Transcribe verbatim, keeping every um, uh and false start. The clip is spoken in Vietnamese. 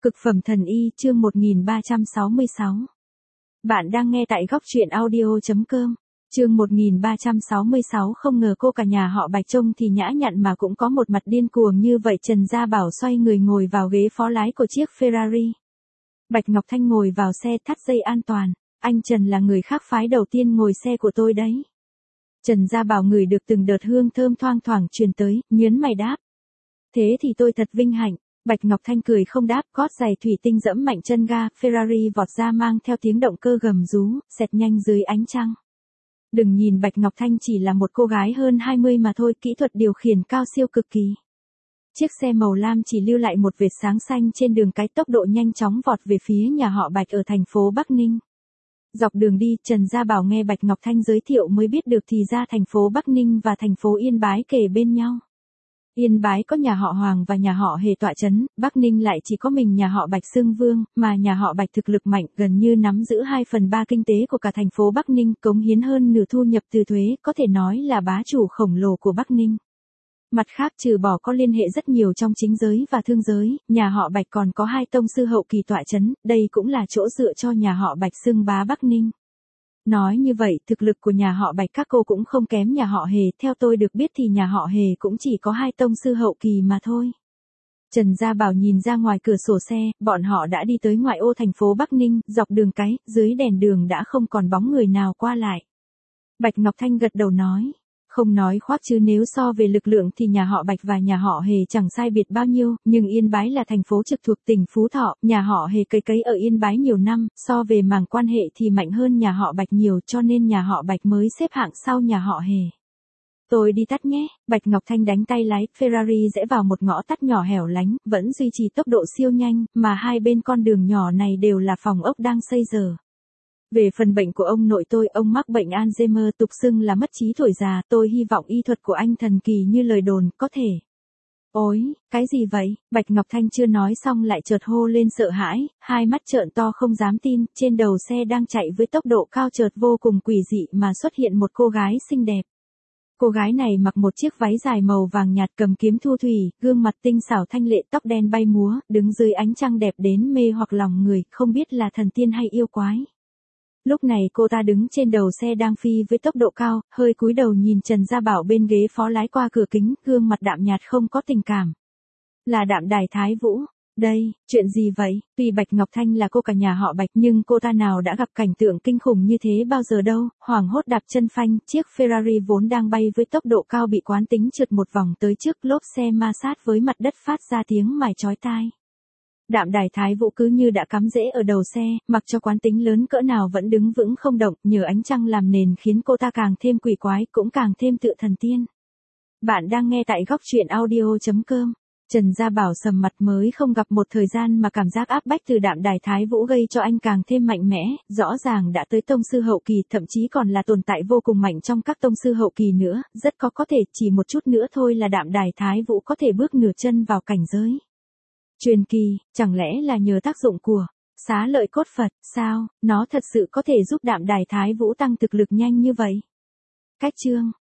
Cực phẩm thần y chương một nghìn ba trăm sáu mươi sáu. Bạn đang nghe tại góc truyện audio.com. Chương một nghìn ba trăm sáu mươi sáu. Không ngờ cô cả nhà họ Bạch trông thì nhã nhặn mà cũng có một mặt điên cuồng như vậy. Trần Gia Bảo xoay người ngồi vào ghế phó lái của chiếc Ferrari. Bạch Ngọc Thanh ngồi vào xe thắt dây an toàn. Anh Trần là người khác phái đầu tiên ngồi xe của tôi đấy. Trần Gia Bảo ngửi được từng đợt hương thơm thoang thoảng truyền tới, nhớn mày đáp. Thế thì tôi thật vinh hạnh. Bạch Ngọc Thanh cười không đáp, gót giày thủy tinh dẫm mạnh chân ga, Ferrari vọt ra mang theo tiếng động cơ gầm rú, xẹt nhanh dưới ánh trăng. Đừng nhìn Bạch Ngọc Thanh chỉ là một cô gái hơn hai mươi mà thôi, kỹ thuật điều khiển cao siêu cực kỳ. Chiếc xe màu lam chỉ lưu lại một vệt sáng xanh trên đường cái, tốc độ nhanh chóng vọt về phía nhà họ Bạch ở thành phố Bắc Ninh. Dọc đường đi, Trần Gia Bảo nghe Bạch Ngọc Thanh giới thiệu mới biết được thì ra thành phố Bắc Ninh và thành phố Yên Bái kề bên nhau. Yên Bái có nhà họ Hoàng và nhà họ Hề tọa chấn, Bắc Ninh lại chỉ có mình nhà họ Bạch xưng vương, mà nhà họ Bạch thực lực mạnh, gần như nắm giữ hai phần ba kinh tế của cả thành phố Bắc Ninh, cống hiến hơn nửa thu nhập từ thuế, có thể nói là bá chủ khổng lồ của Bắc Ninh. Mặt khác, trừ bỏ có liên hệ rất nhiều trong chính giới và thương giới, nhà họ Bạch còn có hai tông sư hậu kỳ tọa chấn, đây cũng là chỗ dựa cho nhà họ Bạch xưng bá Bắc Ninh. Nói như vậy, thực lực của nhà họ Bạch các cô cũng không kém nhà họ Hề, theo tôi được biết thì nhà họ Hề cũng chỉ có hai tông sư hậu kỳ mà thôi. Trần Gia Bảo nhìn ra ngoài cửa sổ xe, bọn họ đã đi tới ngoại ô thành phố Bắc Ninh, dọc đường cái, dưới đèn đường đã không còn bóng người nào qua lại. Bạch Ngọc Thanh gật đầu nói. Không nói khoác chứ nếu so về lực lượng thì nhà họ Bạch và nhà họ Hề chẳng sai biệt bao nhiêu, nhưng Yên Bái là thành phố trực thuộc tỉnh Phú Thọ, nhà họ Hề cấy cấy ở Yên Bái nhiều năm, so về mảng quan hệ thì mạnh hơn nhà họ Bạch nhiều, cho nên nhà họ Bạch mới xếp hạng sau nhà họ Hề. Tôi đi tắt nhé. Bạch Ngọc Thanh đánh tay lái, Ferrari rẽ vào một ngõ tắt nhỏ hẻo lánh, vẫn duy trì tốc độ siêu nhanh, mà hai bên con đường nhỏ này đều là phòng ốc đang xây dở. Về phần bệnh của ông nội tôi, ông mắc bệnh Alzheimer, tục xưng là mất trí tuổi già, tôi hy vọng y thuật của anh thần kỳ như lời đồn, có thể. Ôi, cái gì vậy? Bạch Ngọc Thanh chưa nói xong lại chợt hô lên sợ hãi, hai mắt trợn to không dám tin, trên đầu xe đang chạy với tốc độ cao chợt vô cùng quỷ dị mà xuất hiện một cô gái xinh đẹp. Cô gái này mặc một chiếc váy dài màu vàng nhạt, cầm kiếm thu thủy, gương mặt tinh xảo thanh lệ, tóc đen bay múa, đứng dưới ánh trăng đẹp đến mê hoặc lòng người, không biết là thần tiên hay yêu quái. Lúc này cô ta đứng trên đầu xe đang phi với tốc độ cao, hơi cúi đầu nhìn Trần Gia Bảo bên ghế phó lái qua cửa kính, gương mặt đạm nhạt không có tình cảm. Là Đạm Đài Thái Vũ. Đây, chuyện gì vậy? Tuy Bạch Ngọc Thanh là cô cả nhà họ Bạch nhưng cô ta nào đã gặp cảnh tượng kinh khủng như thế bao giờ đâu, hoảng hốt đạp chân phanh, chiếc Ferrari vốn đang bay với tốc độ cao bị quán tính trượt một vòng tới trước, lốp xe ma sát với mặt đất phát ra tiếng mài chói tai. Đạm Đài Thái Vũ cứ như đã cắm rễ ở đầu xe, mặc cho quán tính lớn cỡ nào vẫn đứng vững không động, nhờ ánh trăng làm nền khiến cô ta càng thêm quỷ quái, cũng càng thêm tựa thần tiên. Bạn đang nghe tại góc truyện audio.com. Trần Gia Bảo sầm mặt, mới không gặp một thời gian mà cảm giác áp bách từ Đạm Đài Thái Vũ gây cho anh càng thêm mạnh mẽ, rõ ràng đã tới tông sư hậu kỳ, thậm chí còn là tồn tại vô cùng mạnh trong các tông sư hậu kỳ nữa, rất có có thể chỉ một chút nữa thôi là Đạm Đài Thái Vũ có thể bước nửa chân vào cảnh giới truyền kỳ. Chẳng lẽ là nhờ tác dụng của xá lợi cốt Phật, sao, nó thật sự có thể giúp Đạm Đài Thái Vũ tăng thực lực nhanh như vậy? Cách chương